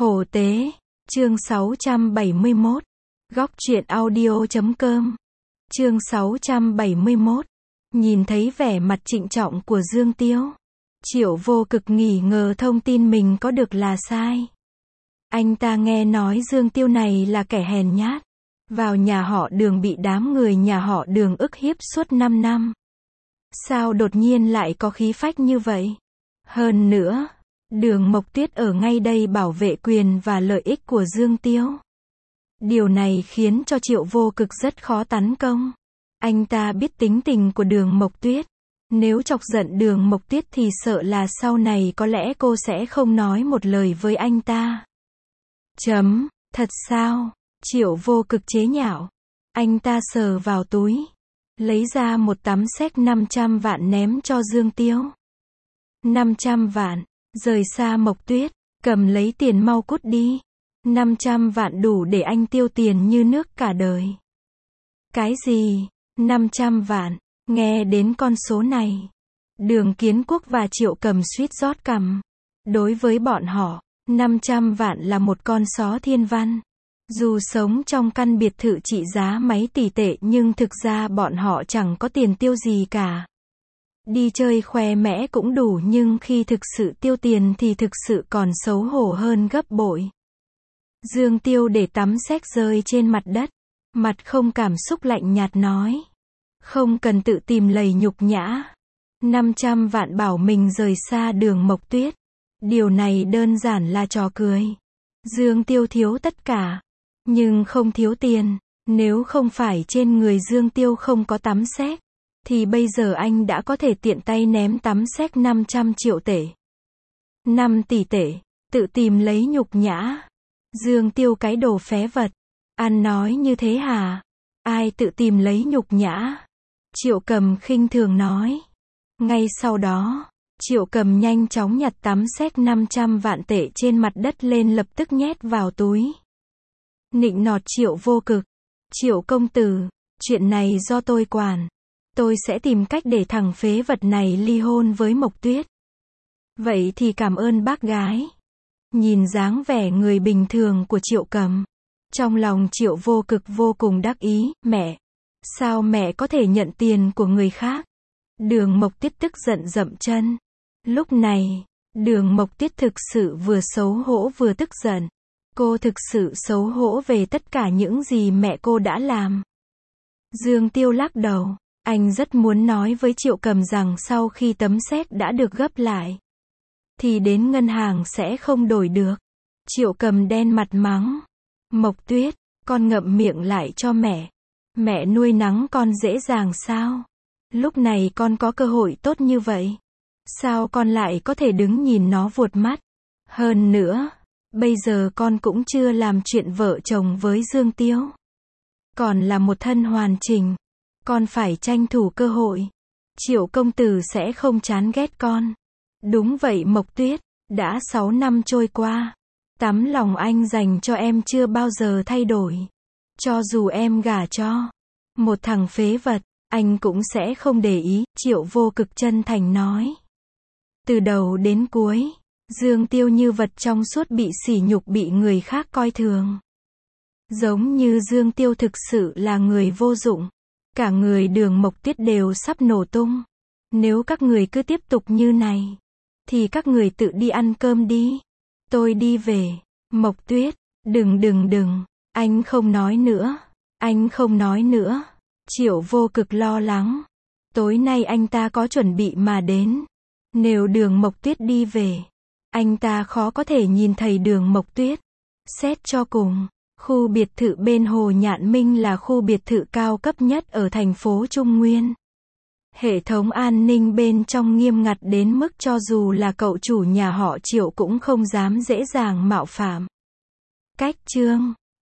Hồ Tế, chương 671, góc truyện audio.com, chương 671, nhìn thấy vẻ mặt trịnh trọng của Dương Tiêu. Triệu Vô Cực nghi ngờ thông tin mình có được là sai. Anh ta nghe nói Dương Tiêu này là kẻ hèn nhát, vào nhà họ Đường bị đám người nhà họ Đường ức hiếp suốt 5 năm. Sao đột nhiên lại có khí phách như vậy? Hơn nữa, Đường Mộc Tuyết ở ngay đây bảo vệ quyền và lợi ích của Dương Tiêu. Điều này khiến cho Triệu Vô Cực rất khó tấn công. Anh ta biết tính tình của Đường Mộc Tuyết. Nếu chọc giận Đường Mộc Tuyết thì sợ là sau này có lẽ cô sẽ không nói một lời với anh ta. Thật sao? Triệu Vô Cực chế nhạo. Anh ta sờ vào túi, lấy ra một tấm séc 500 vạn ném cho Dương Tiêu. 500 vạn, rời xa Mộc Tuyết, cầm lấy tiền mau cút đi. 500 vạn đủ để anh tiêu tiền như nước cả đời. Cái gì? 500 vạn, nghe đến con số này. Đường Kiến Quốc và Triệu Cầm suýt rót cằm. Đối với bọn họ, 500 vạn là một con số thiên văn. Dù sống trong căn biệt thự trị giá mấy tỷ tệ nhưng thực ra bọn họ chẳng có tiền tiêu gì cả. Đi chơi khoe mẽ cũng đủ nhưng khi thực sự tiêu tiền thì thực sự còn xấu hổ hơn gấp bội. Dương Tiêu để tấm séc rơi trên mặt đất, mặt không cảm xúc lạnh nhạt nói. Không cần tự tìm lầy nhục nhã. 500 vạn bảo mình rời xa Đường Mộc Tuyết. Điều này đơn giản là trò cười. Dương Tiêu thiếu tất cả, nhưng không thiếu tiền. Nếu không phải trên người Dương Tiêu không có tấm séc, thì bây giờ anh đã có thể tiện tay ném tấm séc 500 triệu tệ. 5 tỷ tệ, tự tìm lấy nhục nhã. Dương Tiêu cái đồ phế vật. Ăn nói như thế hả? Ai tự tìm lấy nhục nhã? Triệu Cầm khinh thường nói. Ngay sau đó, Triệu Cầm nhanh chóng nhặt tấm séc 500 vạn tệ trên mặt đất lên lập tức nhét vào túi. Nịnh nọt Triệu Vô Cực. Triệu công tử, chuyện này do tôi quản. Tôi sẽ tìm cách để thằng phế vật này ly hôn với Mộc Tuyết. Vậy thì cảm ơn bác gái. Nhìn dáng vẻ người bình thường của Triệu Cầm, trong lòng Triệu Vô Cực vô cùng đắc ý. Mẹ, sao mẹ có thể nhận tiền của người khác? Đường Mộc Tuyết tức giận dậm chân. Lúc này, Đường Mộc Tuyết thực sự vừa xấu hổ vừa tức giận. Cô thực sự xấu hổ về tất cả những gì mẹ cô đã làm. Dương Tiêu lắc đầu. Anh rất muốn nói với Triệu Cầm rằng sau khi tấm séc đã được gấp lại, thì đến ngân hàng sẽ không đổi được. Triệu Cầm đen mặt mắng. Mộc Tuyết, con ngậm miệng lại cho mẹ. Mẹ nuôi nắng con dễ dàng sao? Lúc này con có cơ hội tốt như vậy. Sao con lại có thể đứng nhìn nó vuột mắt? Hơn nữa, bây giờ con cũng chưa làm chuyện vợ chồng với Dương Tiêu. Còn là một thân hoàn chỉnh. Con phải tranh thủ cơ hội. Triệu công tử sẽ không chán ghét con. Đúng vậy Mộc Tuyết, đã 6 năm trôi qua. Tấm lòng anh dành cho em chưa bao giờ thay đổi. Cho dù em gả cho một thằng phế vật, anh cũng sẽ không để ý, Triệu Vô Cực chân thành nói. Từ đầu đến cuối, Dương Tiêu như vật trong suốt bị sỉ nhục bị người khác coi thường. Giống như Dương Tiêu thực sự là người vô dụng. Cả người Đường Mộc Tuyết đều sắp nổ tung. Nếu các người cứ tiếp tục như này, thì các người tự đi ăn cơm đi. Tôi đi về. Mộc Tuyết, đừng. Anh không nói nữa. Anh không nói nữa. Triệu Vô Cực lo lắng. Tối nay anh ta có chuẩn bị mà đến. Nếu Đường Mộc Tuyết đi về, anh ta khó có thể nhìn thấy Đường Mộc Tuyết. Xét cho cùng, khu biệt thự bên Hồ Nhạn Minh là khu biệt thự cao cấp nhất ở thành phố Trung Nguyên. Hệ thống an ninh bên trong nghiêm ngặt đến mức cho dù là cậu chủ nhà họ Triệu cũng không dám dễ dàng mạo phạm. Cách chương